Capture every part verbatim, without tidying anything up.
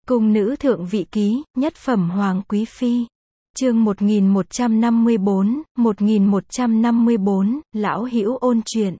Cung nữ thượng vị ký, nhất phẩm hoàng quý phi. Chương một nghìn một trăm năm mươi bốn, một nghìn một trăm năm mươi bốn, lão hữu ôn chuyện.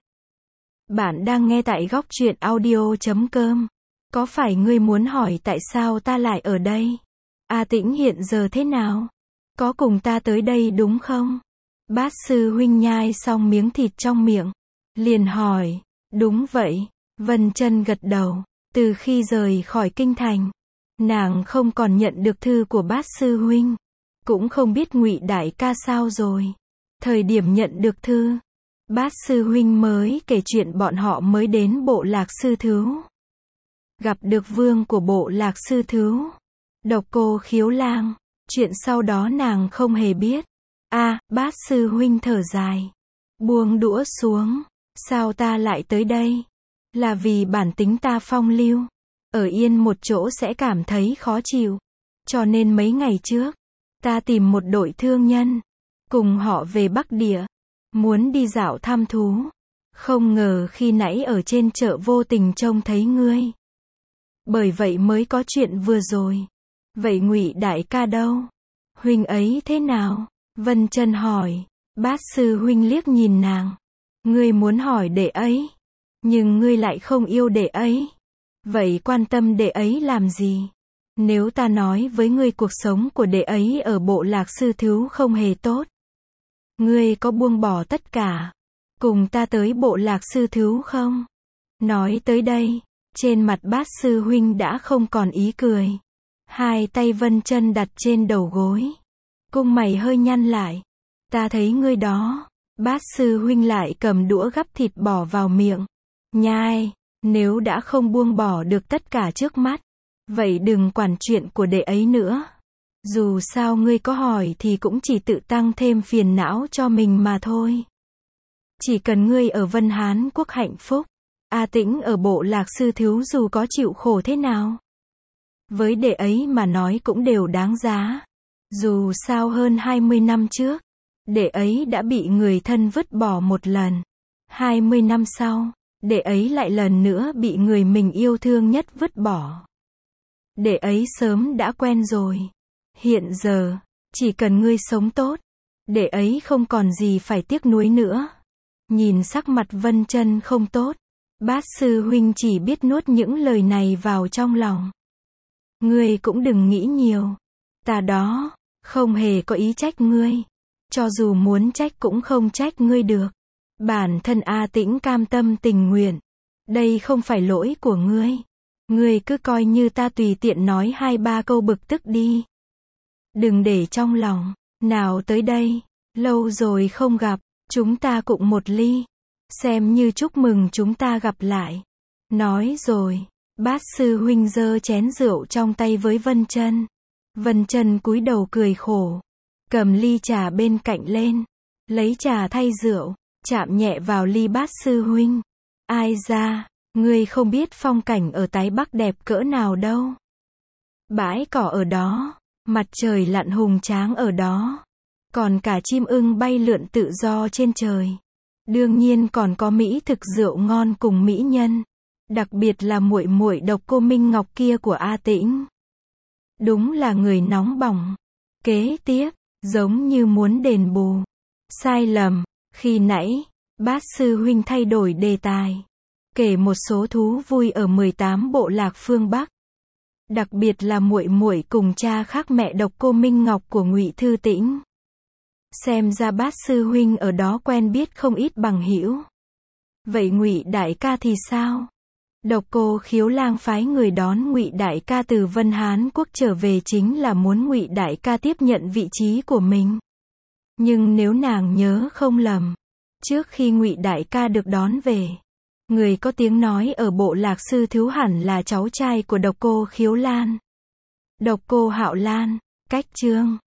Bạn đang nghe tại góc truyện audio chấm com. Có phải ngươi muốn hỏi tại sao ta lại ở đây? A Tĩnh hiện giờ thế nào? Có cùng ta tới đây đúng không? Bát sư huynh nhai xong miếng thịt trong miệng, liền hỏi. Đúng vậy. Vân Chân gật đầu. Từ khi rời khỏi kinh thành, nàng không còn nhận được thư của bát sư huynh, cũng không biết Ngụy đại ca sao rồi. Thời điểm nhận được thư, bát sư huynh mới kể chuyện bọn họ mới đến Bộ Lạc Sư Thứu, gặp được vương của Bộ Lạc Sư Thứu, Độc Cô Khiếu Lang. Chuyện sau đó nàng không hề biết. A, à, bát sư huynh thở dài, buông đũa xuống. Sao ta lại tới đây? Là vì bản tính ta phong lưu, ở yên một chỗ sẽ cảm thấy khó chịu. Cho nên mấy ngày trước, ta tìm một đội thương nhân, cùng họ về Bắc Địa, muốn đi dạo thăm thú. Không ngờ khi nãy ở trên chợ vô tình trông thấy ngươi. Bởi vậy mới có chuyện vừa rồi. Vậy Ngụy đại ca đâu? Huynh ấy thế nào? Vân Chân hỏi. Bát sư huynh liếc nhìn nàng. Ngươi muốn hỏi đệ ấy, nhưng ngươi lại không yêu đệ ấy. Vậy quan tâm đệ ấy làm gì? Nếu ta nói với ngươi cuộc sống của đệ ấy ở Bộ Lạc Sư Thứu không hề tốt, ngươi có buông bỏ tất cả, cùng ta tới Bộ Lạc Sư Thứu không? Nói tới đây, trên mặt bát sư huynh đã không còn ý cười. Hai tay Vân Chân đặt trên đầu gối, cung mày hơi nhăn lại. Ta thấy ngươi đó. Bát sư huynh lại cầm đũa gắp thịt bỏ vào miệng, nhai. Nếu đã không buông bỏ được tất cả trước mắt, vậy đừng quản chuyện của đệ ấy nữa. Dù sao ngươi có hỏi thì cũng chỉ tự tăng thêm phiền não cho mình mà thôi. Chỉ cần ngươi ở Vân Hán Quốc hạnh phúc, A Tĩnh ở Bộ Lạc Sư Thứu dù có chịu khổ thế nào, với đệ ấy mà nói cũng đều đáng giá. Dù sao hơn hai mươi năm trước, đệ ấy đã bị người thân vứt bỏ một lần. hai mươi năm sau, đệ ấy lại lần nữa bị người mình yêu thương nhất vứt bỏ. Đệ ấy sớm đã quen rồi. Hiện giờ, chỉ cần ngươi sống tốt, đệ ấy không còn gì phải tiếc nuối nữa. Nhìn sắc mặt Vân Chân không tốt, bát sư huynh chỉ biết nuốt những lời này vào trong lòng. Ngươi cũng đừng nghĩ nhiều. Ta đó, không hề có ý trách ngươi. Cho dù muốn trách cũng không trách ngươi được. Bản thân A Tĩnh cam tâm tình nguyện. Đây không phải lỗi của ngươi. Ngươi cứ coi như ta tùy tiện nói hai ba câu bực tức đi. Đừng để trong lòng. Nào tới đây, lâu rồi không gặp, chúng ta cụng một ly. Xem như chúc mừng chúng ta gặp lại. Nói rồi, bát sư huynh giơ chén rượu trong tay với Vân Chân. Vân Chân cúi đầu cười khổ, cầm ly trà bên cạnh lên, lấy trà thay rượu, chạm nhẹ vào ly bát sư huynh. Ai ra, ngươi không biết phong cảnh ở Tái Bắc đẹp cỡ nào đâu. Bãi cỏ ở đó, mặt trời lặn hùng tráng ở đó, còn cả chim ưng bay lượn tự do trên trời. Đương nhiên còn có mỹ thực rượu ngon cùng mỹ nhân, đặc biệt là muội muội Độc Cô Minh Ngọc kia của A Tĩnh. Đúng là người nóng bỏng. Kế tiếp, giống như muốn đền bù sai lầm khi nãy, bát sư huynh thay đổi đề tài, kể một số thú vui ở mười tám bộ lạc phương Bắc, đặc biệt là muội muội cùng cha khác mẹ Độc Cô Minh Ngọc của Ngụy Thư Tĩnh. Xem ra bát sư huynh ở đó quen biết không ít bằng hữu. Vậy Ngụy đại ca thì sao? Độc Cô Khiếu Lang phái người đón Ngụy đại ca từ Vân Hán Quốc trở về chính là muốn Ngụy đại ca tiếp nhận vị trí của mình. Nhưng nếu nàng nhớ không lầm, trước khi Ngụy đại ca được đón về, người có tiếng nói ở Bộ Lạc Sư Thứu hẳn là cháu trai của Độc Cô Khiếu Lan, Độc Cô Hạo Lan. Cách chương